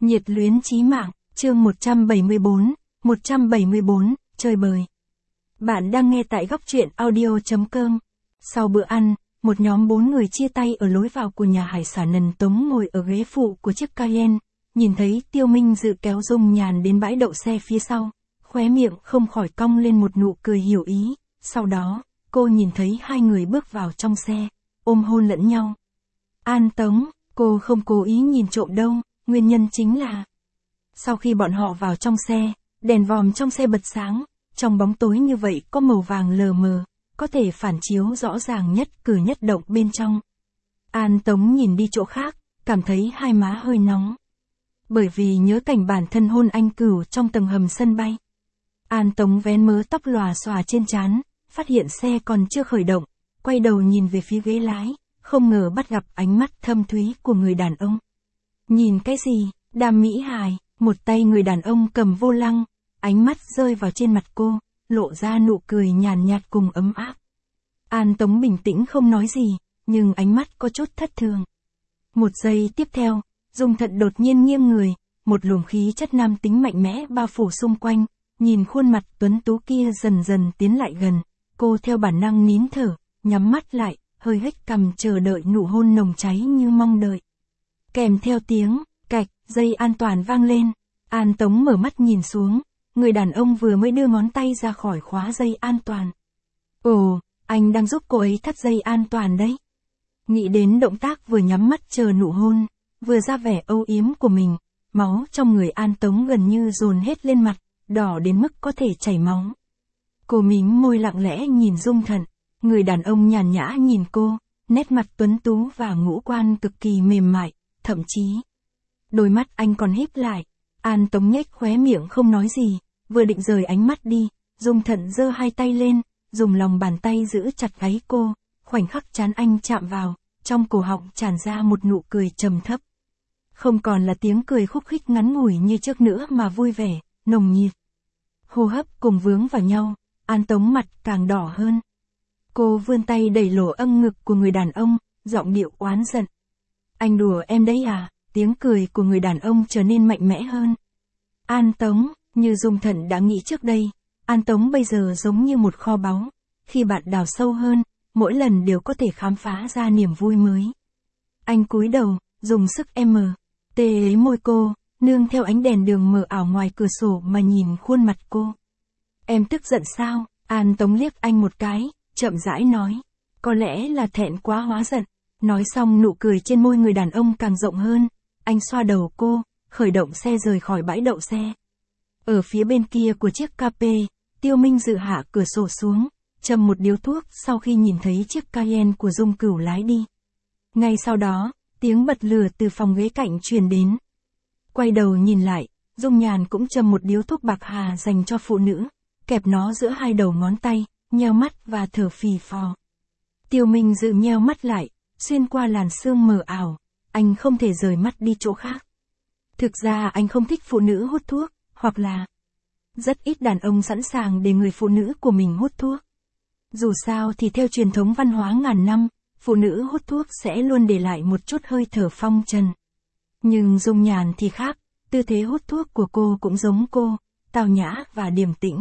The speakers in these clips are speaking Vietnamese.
Nhiệt luyến chí mạng, chương 174, chơi bời. Bạn đang nghe tại góc truyện audio.com. Sau bữa ăn, một nhóm 4 người chia tay ở lối vào của nhà hải sản Nần Tống ngồi ở ghế phụ của chiếc Cayenne, nhìn thấy Tiêu Minh Dự kéo Dung Nhàn đến bãi đậu xe phía sau, khóe miệng không khỏi cong lên một nụ cười hiểu ý, sau đó, cô nhìn thấy hai người bước vào trong xe, ôm hôn lẫn nhau. An Tống, cô không cố ý nhìn trộm đâu, nguyên nhân chính là sau khi bọn họ vào trong xe, đèn vòm trong xe bật sáng, trong bóng tối như vậy có màu vàng lờ mờ, có thể phản chiếu rõ ràng nhất cử nhất động bên trong. An Tống nhìn đi chỗ khác, cảm thấy hai má hơi nóng. Bởi vì nhớ cảnh bản thân hôn anh Cửu trong tầng hầm sân bay. An Tống vén mớ tóc lòa xòa trên trán, phát hiện xe còn chưa khởi động, quay đầu nhìn về phía ghế lái, không ngờ bắt gặp ánh mắt thâm thúy của người đàn ông. Nhìn cái gì, Đàm Mỹ Hải, một tay người đàn ông cầm vô lăng, ánh mắt rơi vào trên mặt cô, lộ ra nụ cười nhàn nhạt cùng ấm áp. An Tống bình tĩnh không nói gì, nhưng ánh mắt có chút thất thường. Một giây tiếp theo, Dung Thận đột nhiên nghiêng người, một luồng khí chất nam tính mạnh mẽ bao phủ xung quanh, nhìn khuôn mặt tuấn tú kia dần dần tiến lại gần, cô theo bản năng nín thở, nhắm mắt lại, hơi hếch cằm chờ đợi nụ hôn nồng cháy như mong đợi. Kèm theo tiếng cạch, dây an toàn vang lên, An Tống mở mắt nhìn xuống, người đàn ông vừa mới đưa ngón tay ra khỏi khóa dây an toàn. Ồ, anh đang giúp cô ấy thắt dây an toàn đấy. Nghĩ đến động tác vừa nhắm mắt chờ nụ hôn, vừa ra vẻ âu yếm của mình, máu trong người An Tống gần như dồn hết lên mặt, đỏ đến mức có thể chảy máu. Cô mím môi lặng lẽ nhìn Dung Thận, người đàn ông nhàn nhã nhìn cô, nét mặt tuấn tú và ngũ quan cực kỳ mềm mại, thậm chí đôi mắt anh còn híp lại. An Tống nhếch khóe miệng không nói gì, vừa định rời ánh mắt đi, Dung Thận giơ hai tay lên, dùng lòng bàn tay giữ chặt gáy cô, khoảnh khắc trán anh chạm vào, trong cổ họng tràn ra một nụ cười trầm thấp. Không còn là tiếng cười khúc khích ngắn ngủi như trước nữa mà vui vẻ, nồng nhiệt. Hô hấp cùng vướng vào nhau, An Tống mặt càng đỏ hơn. Cô vươn tay đẩy lỗ âm ngực của người đàn ông, giọng điệu oán giận. Anh đùa em đấy à? Tiếng cười của người đàn ông trở nên mạnh mẽ hơn. An Tống, như Dung Thận đã nghĩ trước đây, An Tống bây giờ giống như một kho báu. Khi bạn đào sâu hơn, mỗi lần đều có thể khám phá ra niềm vui mới. Anh cúi đầu, dùng sức tê lấy môi cô, nương theo ánh đèn đường mờ ảo ngoài cửa sổ mà nhìn khuôn mặt cô. Em tức giận sao? An Tống liếc anh một cái, chậm rãi nói. Có lẽ là thẹn quá hóa giận. Nói xong nụ cười trên môi người đàn ông càng rộng hơn. Anh xoa đầu cô, khởi động xe rời khỏi bãi đậu xe. Ở phía bên kia của chiếc Cape, Tiêu Minh Dự hạ cửa sổ xuống, châm một điếu thuốc sau khi nhìn thấy chiếc Cayenne của Dung Cửu lái đi. Ngay sau đó, tiếng bật lửa từ phòng ghế cạnh truyền đến. Quay đầu nhìn lại, Dung Nhàn cũng châm một điếu thuốc bạc hà dành cho phụ nữ, kẹp nó giữa hai đầu ngón tay, nheo mắt và thở phì phò. Tiêu Minh Dự nheo mắt lại, xuyên qua làn sương mờ ảo, anh không thể rời mắt đi chỗ khác. Thực ra anh không thích phụ nữ hút thuốc, hoặc là rất ít đàn ông sẵn sàng để người phụ nữ của mình hút thuốc. Dù sao thì theo truyền thống văn hóa ngàn năm, phụ nữ hút thuốc sẽ luôn để lại một chút hơi thở phong trần. Nhưng Dung Nhàn thì khác, tư thế hút thuốc của cô cũng giống cô, tao nhã và điềm tĩnh.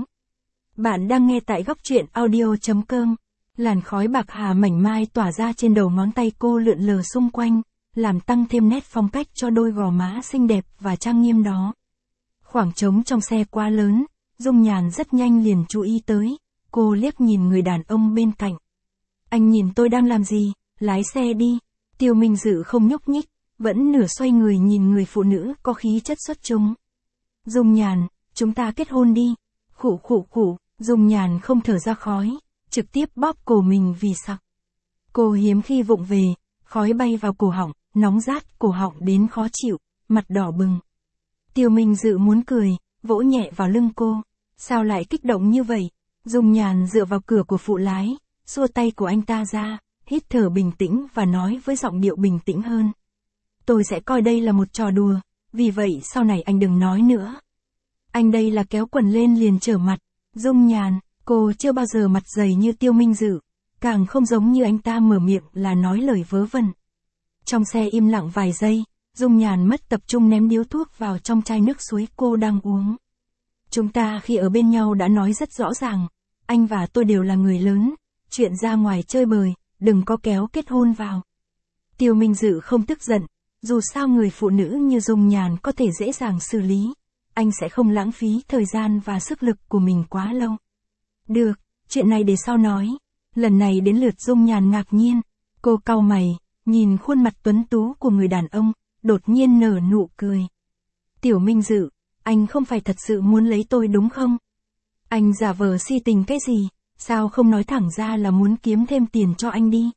Bạn đang nghe tại góc truyện audio.com. Làn khói bạc hà mảnh mai tỏa ra trên đầu ngón tay cô lượn lờ xung quanh, làm tăng thêm nét phong cách cho đôi gò má xinh đẹp và trang nghiêm đó. Khoảng trống trong xe quá lớn, Dung Nhàn rất nhanh liền chú ý tới, cô liếc nhìn người đàn ông bên cạnh. Anh nhìn tôi đang làm gì, lái xe đi. Tiêu Minh Dự không nhúc nhích, vẫn nửa xoay người nhìn người phụ nữ có khí chất xuất chúng. Dung Nhàn, chúng ta kết hôn đi. Khụ khụ khụ, Dung Nhàn không thở ra khói, trực tiếp bóp cổ mình vì sặc. Cô hiếm khi vụng về, khói bay vào cổ họng, nóng rát cổ họng đến khó chịu, mặt đỏ bừng. Tiêu Minh Dự muốn cười, vỗ nhẹ vào lưng cô. Sao lại kích động như vậy? Dung Nhàn dựa vào cửa của phụ lái, xua tay của anh ta ra, hít thở bình tĩnh và nói với giọng điệu bình tĩnh hơn. Tôi sẽ coi đây là một trò đùa, vì vậy sau này anh đừng nói nữa. Anh đây là kéo quần lên liền trở mặt. Dung Nhàn, cô chưa bao giờ mặt dày như Tiêu Minh Dự, càng không giống như anh ta mở miệng là nói lời vớ vẩn. Trong xe im lặng vài giây, Dung Nhàn mất tập trung ném điếu thuốc vào trong chai nước suối cô đang uống. Chúng ta khi ở bên nhau đã nói rất rõ ràng, anh và tôi đều là người lớn, chuyện ra ngoài chơi bời, đừng có kéo kết hôn vào. Tiêu Minh Dự không tức giận, dù sao người phụ nữ như Dung Nhàn có thể dễ dàng xử lý, anh sẽ không lãng phí thời gian và sức lực của mình quá lâu. Được, chuyện này để sau nói. Lần này đến lượt Dung Nhàn ngạc nhiên, cô cau mày, nhìn khuôn mặt tuấn tú của người đàn ông, đột nhiên nở nụ cười. Tiểu Minh Dự, anh không phải thật sự muốn lấy tôi đúng không? Anh giả vờ si tình cái gì, sao không nói thẳng ra là muốn kiếm thêm tiền cho anh đi?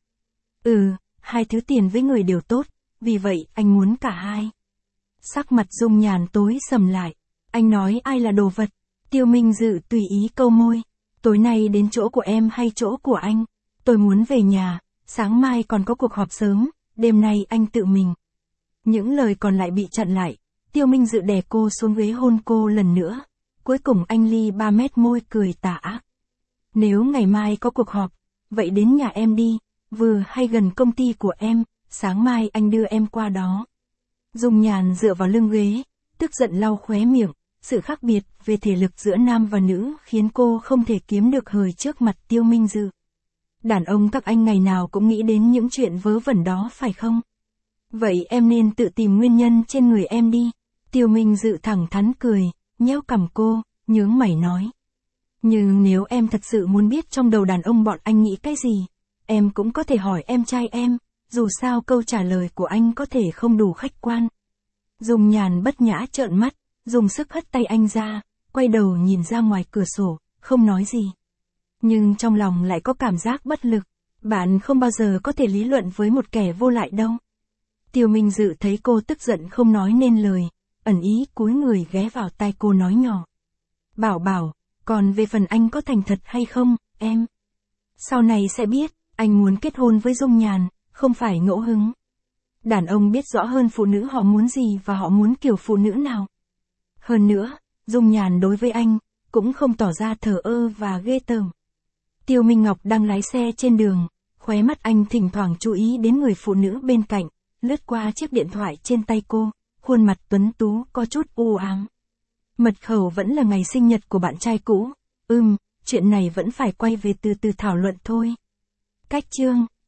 Hai thứ tiền với người đều tốt, vì vậy anh muốn cả hai. Sắc mặt Dung Nhàn tối sầm lại, anh nói ai là đồ vật? Tiêu Minh Dự tùy ý câu môi, tối nay đến chỗ của em hay chỗ của anh? Tôi muốn về nhà, sáng mai còn có cuộc họp sớm, đêm nay anh tự mình. Những lời còn lại bị chặn lại, Tiêu Minh Dự đè cô xuống ghế hôn cô lần nữa. Cuối cùng anh ly 3 mét môi cười tà ác. Nếu ngày mai có cuộc họp, vậy đến nhà em đi, vừa hay gần công ty của em, sáng mai anh đưa em qua đó. Dung Nhàn dựa vào lưng ghế, tức giận lau khóe miệng, sự khác biệt về thể lực giữa nam và nữ khiến cô không thể kiếm được hời trước mặt Tiêu Minh Dự. Đàn ông các anh ngày nào cũng nghĩ đến những chuyện vớ vẩn đó phải không? Vậy em nên tự tìm nguyên nhân trên người em đi. Tiêu Minh Dự thẳng thắn cười, nhéo cằm cô, nhướng mày nói. Nhưng nếu em thật sự muốn biết trong đầu đàn ông bọn anh nghĩ cái gì, em cũng có thể hỏi em trai em, dù sao câu trả lời của anh có thể không đủ khách quan. Dung Nhàn bất nhã trợn mắt, dùng sức hất tay anh ra, quay đầu nhìn ra ngoài cửa sổ, không nói gì. Nhưng trong lòng lại có cảm giác bất lực, bạn không bao giờ có thể lý luận với một kẻ vô lại đâu. Tiêu Minh Dự thấy cô tức giận không nói nên lời, ẩn ý cúi người ghé vào tai cô nói nhỏ. Bảo, còn về phần anh có thành thật hay không, em? Sau này sẽ biết, anh muốn kết hôn với Dung Nhàn, không phải ngẫu hứng. Đàn ông biết rõ hơn phụ nữ họ muốn gì và họ muốn kiểu phụ nữ nào. Hơn nữa, Dung Nhàn đối với anh, cũng không tỏ ra thờ ơ và ghê tởm. Tiêu Minh Ngọc đang lái xe trên đường, khóe mắt anh thỉnh thoảng chú ý đến người phụ nữ bên cạnh, lướt qua chiếc điện thoại trên tay cô, khuôn mặt tuấn tú có chút u ám. Mật khẩu vẫn là ngày sinh nhật của bạn trai cũ. Chuyện này vẫn phải quay về từ từ thảo luận thôi. Cách chương